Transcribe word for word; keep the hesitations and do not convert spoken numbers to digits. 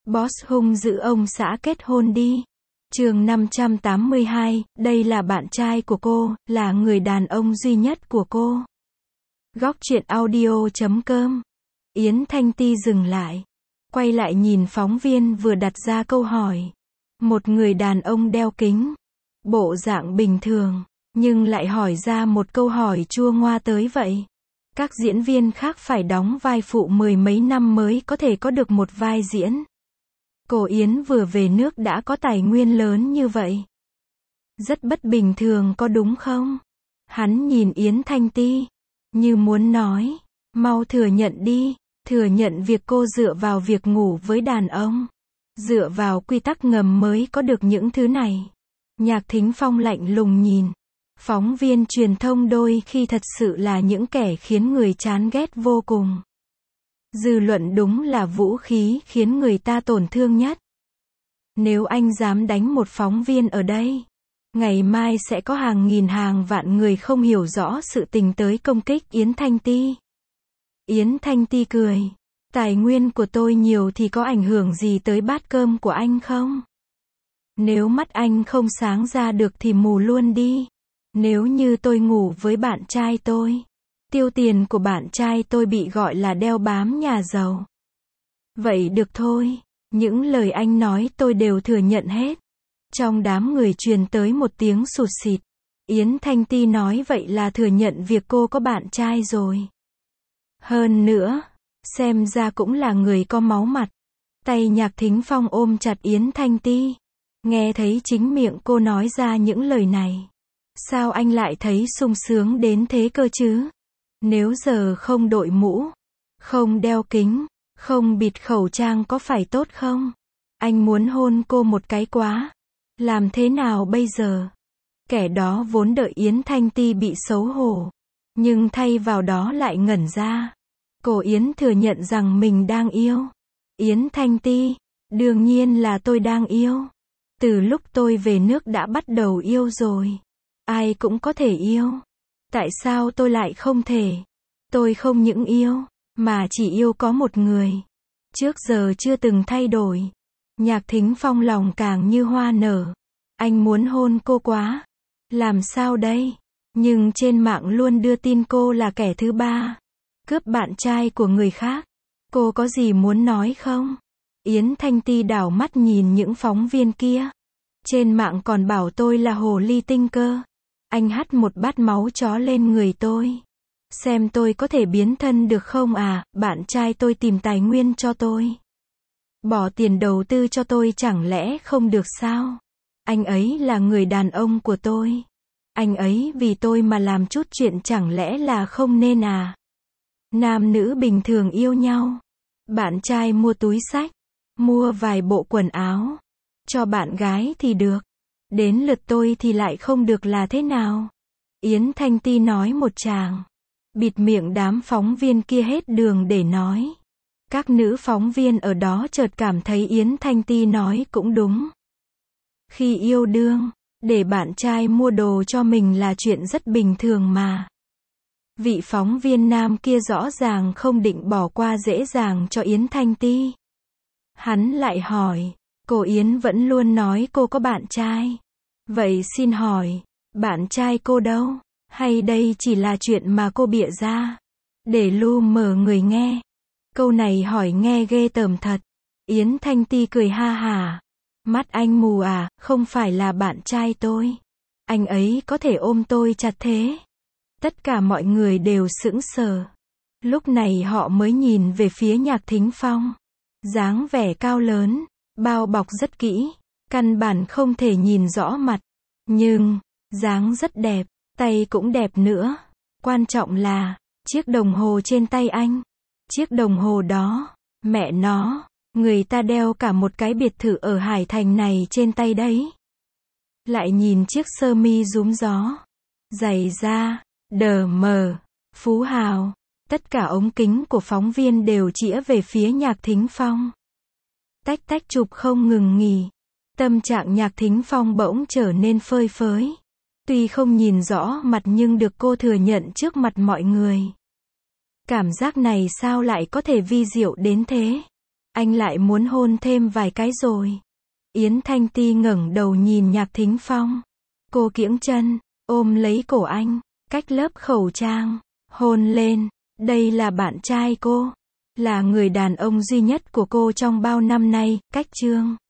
Boss hung dữ ông xã kết hôn đi. Chương năm trăm tám mươi hai, đây là bạn trai của cô, là người đàn ông duy nhất của cô. Góc truyện audio chấm com. Yến Thanh Ti dừng lại, quay lại nhìn phóng viên vừa đặt ra câu hỏi. Một người đàn ông đeo kính, bộ dạng bình thường, nhưng lại hỏi ra một câu hỏi chua ngoa tới vậy. Các diễn viên khác phải đóng vai phụ mười mấy năm mới có thể có được một vai diễn. Cô Yến vừa về nước đã có tài nguyên lớn như vậy. Rất bất bình thường có đúng không? Hắn nhìn Yến Thanh Ti, như muốn nói, mau thừa nhận đi, thừa nhận việc cô dựa vào việc ngủ với đàn ông. Dựa vào quy tắc ngầm mới có được những thứ này. Nhạc Thính Phong lạnh lùng nhìn. Phóng viên truyền thông đôi khi thật sự là những kẻ khiến người chán ghét vô cùng. Dư luận đúng là vũ khí khiến người ta tổn thương nhất. Nếu anh dám đánh một phóng viên ở đây, ngày mai sẽ có hàng nghìn hàng vạn người không hiểu rõ sự tình tới công kích Yến Thanh Ti. Yến Thanh Ti cười. Tài nguyên của tôi nhiều thì có ảnh hưởng gì tới bát cơm của anh không? Nếu mắt anh không sáng ra được thì mù luôn đi. Nếu như tôi ngủ với bạn trai tôi, tiêu tiền của bạn trai tôi bị gọi là đeo bám nhà giàu. Vậy được thôi, những lời anh nói tôi đều thừa nhận hết. Trong đám người truyền tới một tiếng sụt sịt. Yến Thanh Ti nói vậy là thừa nhận việc cô có bạn trai rồi. Hơn nữa, xem ra cũng là người có máu mặt. Tay Nhạc Thính Phong ôm chặt Yến Thanh Ti. Nghe thấy chính miệng cô nói ra những lời này. Sao anh lại thấy sung sướng đến thế cơ chứ? Nếu giờ không đội mũ, không đeo kính, không bịt khẩu trang có phải tốt không? Anh muốn hôn cô một cái quá. Làm thế nào bây giờ? Kẻ đó vốn đợi Yến Thanh Ti bị xấu hổ, nhưng thay vào đó lại ngẩn ra. Cô Yến thừa nhận rằng mình đang yêu. Yến Thanh Ti, đương nhiên là tôi đang yêu. Từ lúc tôi về nước đã bắt đầu yêu rồi. Ai cũng có thể yêu. Tại sao tôi lại không thể? Tôi không những yêu, mà chỉ yêu có một người. Trước giờ chưa từng thay đổi. Nhạc Thính Phong lòng càng như hoa nở. Anh muốn hôn cô quá. Làm sao đây? Nhưng trên mạng luôn đưa tin cô là kẻ thứ ba. Cướp bạn trai của người khác. Cô có gì muốn nói không? Yến Thanh Ti đảo mắt nhìn những phóng viên kia. Trên mạng còn bảo tôi là hồ ly tinh cơ. Anh hắt một bát máu chó lên người tôi. Xem tôi có thể biến thân được không à? Bạn trai tôi tìm tài nguyên cho tôi. Bỏ tiền đầu tư cho tôi chẳng lẽ không được sao? Anh ấy là người đàn ông của tôi. Anh ấy vì tôi mà làm chút chuyện chẳng lẽ là không nên à? Nam nữ bình thường yêu nhau. Bạn trai mua túi xách, mua vài bộ quần áo. Cho bạn gái thì được. Đến lượt tôi thì lại không được là thế nào? Yến Thanh Ti nói một tràng. Bịt miệng đám phóng viên kia hết đường để nói. Các nữ phóng viên ở đó chợt cảm thấy Yến Thanh Ti nói cũng đúng. Khi yêu đương, để bạn trai mua đồ cho mình là chuyện rất bình thường mà. Vị phóng viên nam kia rõ ràng không định bỏ qua dễ dàng cho Yến Thanh Ti. Hắn lại hỏi, cô Yến vẫn luôn nói cô có bạn trai. Vậy xin hỏi, bạn trai cô đâu? Hay đây chỉ là chuyện mà cô bịa ra? Để lu mờ người nghe. Câu này hỏi nghe ghê tởm thật. Yến Thanh Ti cười ha hả. Mắt anh mù à, không phải là bạn trai tôi. Anh ấy có thể ôm tôi chặt thế. Tất cả mọi người đều sững sờ. Lúc này họ mới nhìn về phía Nhạc Thính Phong. Dáng vẻ cao lớn, bao bọc rất kỹ, căn bản không thể nhìn rõ mặt. Nhưng, dáng rất đẹp, tay cũng đẹp nữa. Quan trọng là, chiếc đồng hồ trên tay anh. Chiếc đồng hồ đó, mẹ nó, người ta đeo cả một cái biệt thự ở Hải Thành này trên tay đấy. Lại nhìn chiếc sơ mi rúm gió, giày da, đờ mờ, phú hào. Tất cả ống kính của phóng viên đều chĩa về phía Nhạc Thính Phong. Tách tách chụp không ngừng nghỉ. Tâm trạng Nhạc Thính Phong bỗng trở nên phơi phới. Tuy không nhìn rõ mặt nhưng được cô thừa nhận trước mặt mọi người. Cảm giác này sao lại có thể vi diệu đến thế? anh lại muốn hôn thêm vài cái rồi. Yến Thanh Ti ngẩng đầu nhìn Nhạc Thính Phong. Cô kiễng chân, ôm lấy cổ anh, cách lớp khẩu trang, hôn lên. Đây là bạn trai cô, là người đàn ông duy nhất của cô trong bao năm nay, cách chương.